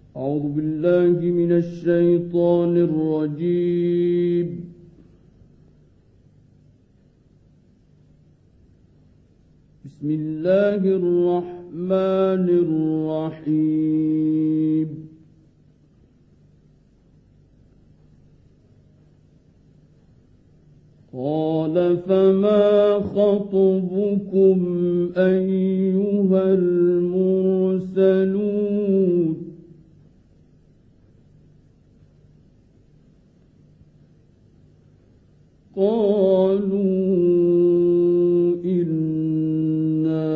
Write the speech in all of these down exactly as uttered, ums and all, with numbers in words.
أعوذ بالله من الشيطان الرجيم. بسم الله الرحمن الرحيم. قال فما خطبكم أيها المرسلون؟ قالوا إنا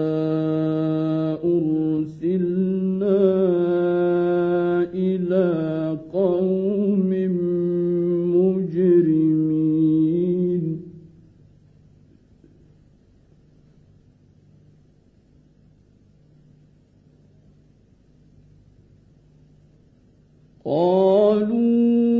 أرسلنا إلى قوم مجرمين. قالوا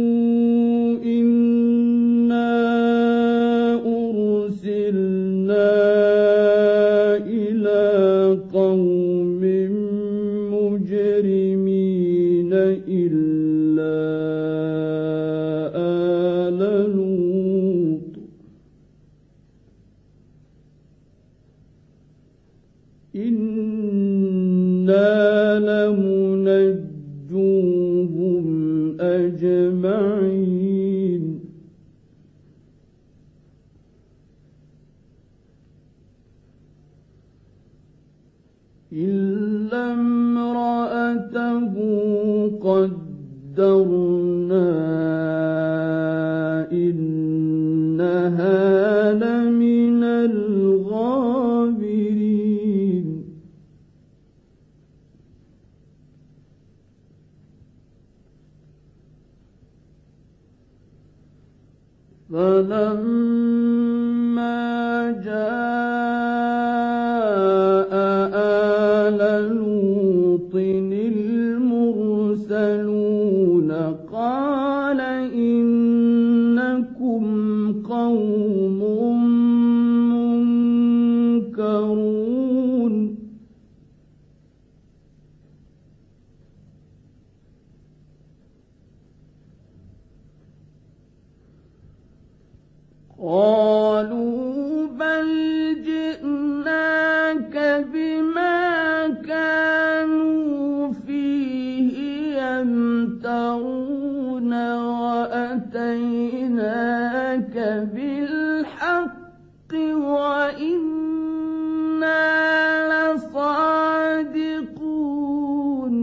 إنا لمنجوهم أجمعين إلا امرأته قدرنا إنها لمن الغابرين. فلما جاء آل لوط المرسلون قال إنكم قوم منكرون. قالوا بل جئناك بما كانوا فيه يمترون وأتيناك بالحق وإنا لصادقون.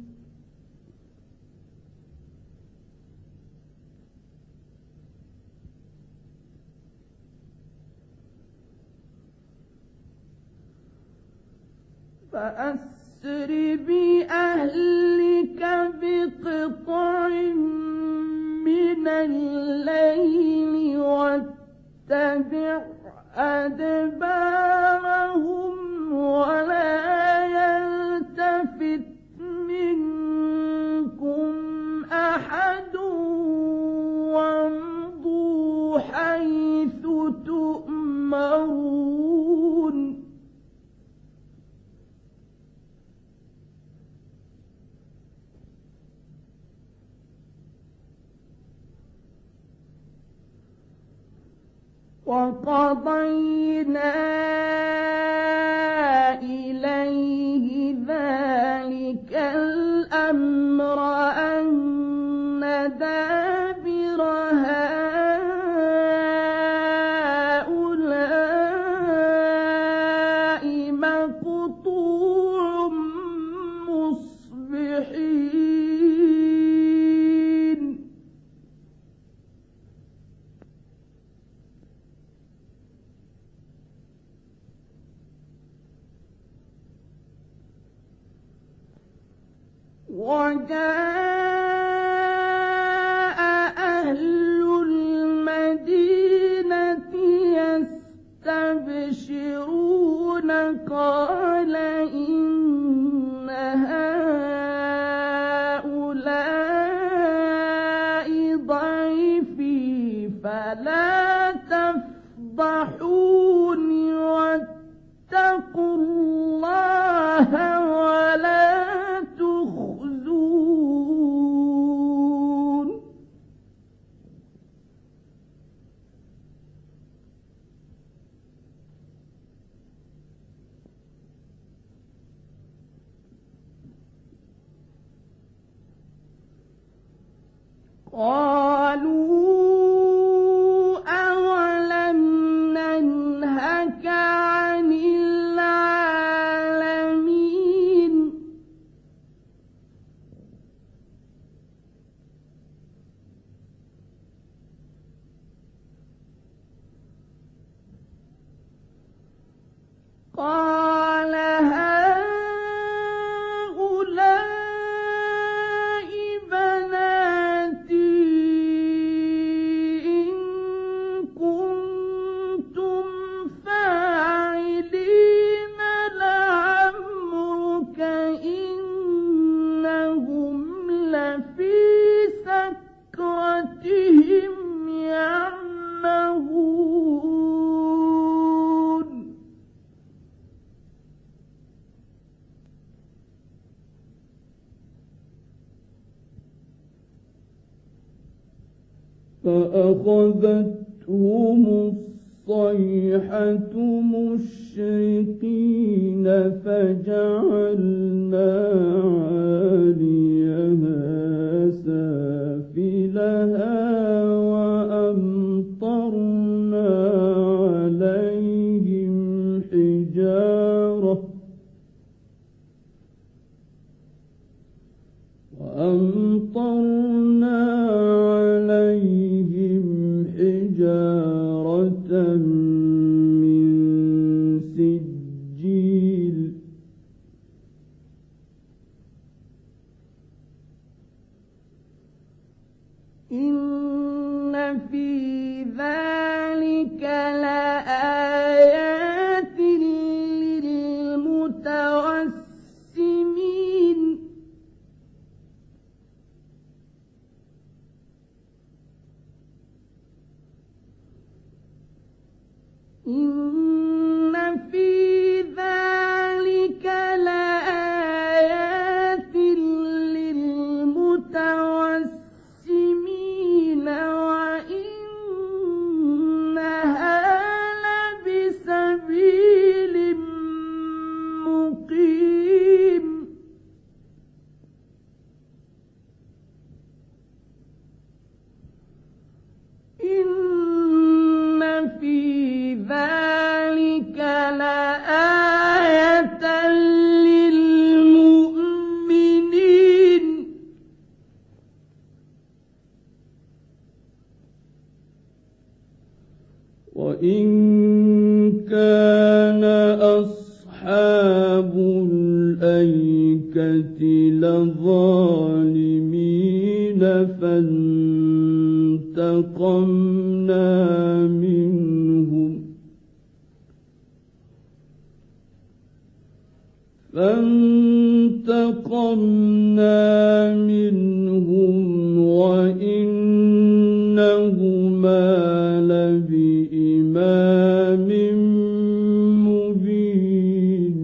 فأسر بأهلك بقطع من الليل واتبع أدبارهم ولا يلتفت منكم أحد وامضوا حيث تؤمرون. وقضينا إليه ذلك الأمر أن دابر هؤلاء مقطوع مصبحين. وجاء أهل المدينة يستبشرون قال إن هؤلاء ضيفي فلا تفضحوني واتقوا الله ولا تخزون. قالوا أولم ننهك عن العالمين قال هؤلاء بناتي إن كنتم فاعلين لعمرك إنهم لفي سكرتهم يعمهون فأخذتهم الصيحة مشرقين فجعلنا عاليها سافلها وأمطرنا عليهم حجارة وأمطرنا عليهم حجارة من سجيل إن في ذلك لآيات للمتوسمين إن في ذلك لآيات للمتوسمين وإنها لبسبيل مقيم إن في ذلك لآية للمؤمنين وإن كان أصحاب الأيكة لظالمين فانتقمنا منهم فانتقمنا منهم وإنهما لبإمام مبين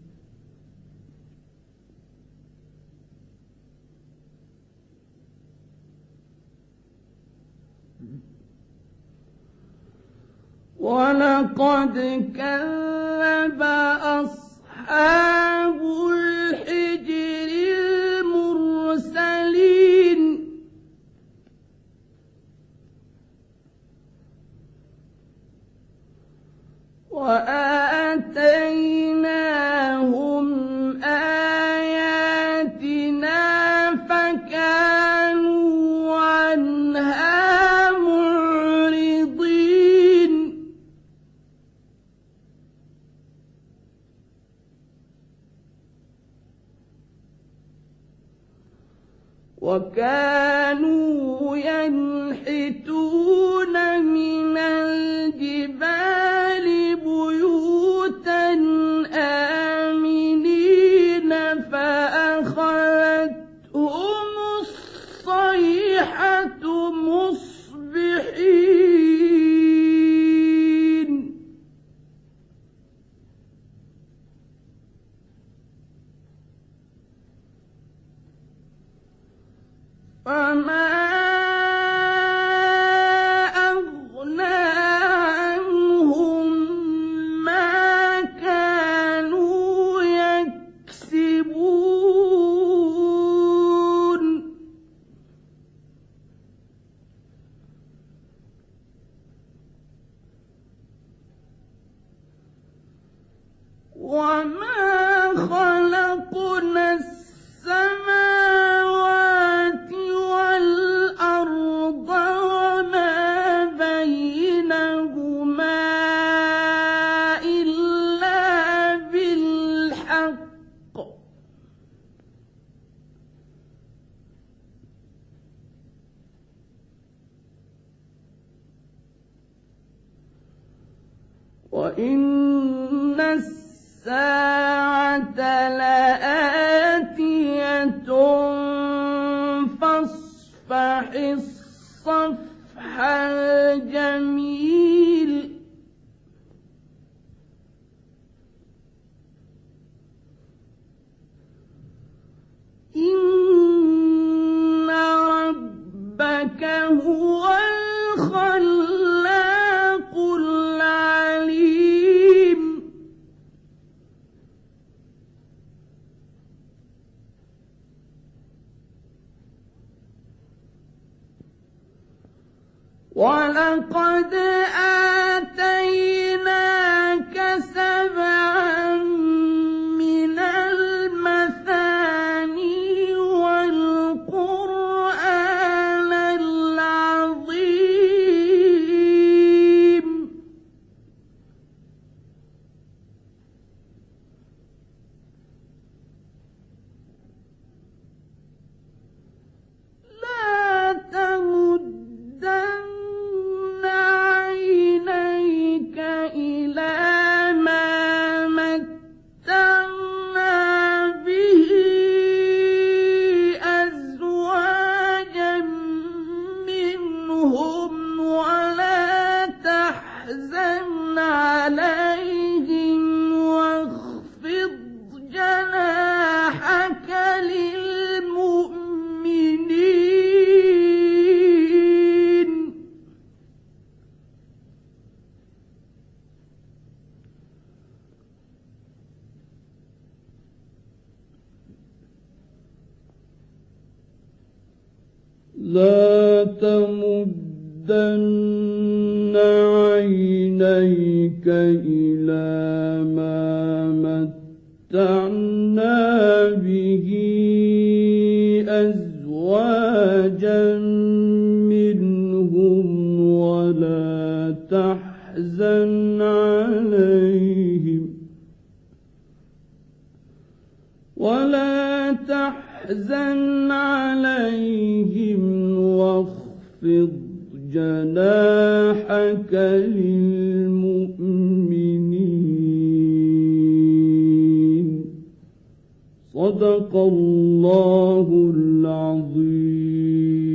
ولقد كذب أصحاب الحجر المرسلين وآتيناهم آياتنا فكانوا عنها معرضين وكانوا ينحتون من الجبال بيوتا آمنين فأخذتهم الصيحة مصبحين فما أغنى عنهم ما كانوا يكسبون وإن الساعة لآتية فاصفح الصفح الجميل إن ربك هو الخلاق العليم ولقد آتيناك سبعا من المثاني والقرآن العظيم لا تمدن عينيك إلى ما متعنا به أزواجا منهم ولا تحزن عليهم واخفض جناحك للمؤمنين لا تمدن عينيك إلى ما متعنا به أزواجا منهم ولا تحزن عليهم ولا تحزن عليهم واخفض جناحك للمؤمنين صدق الله العظيم.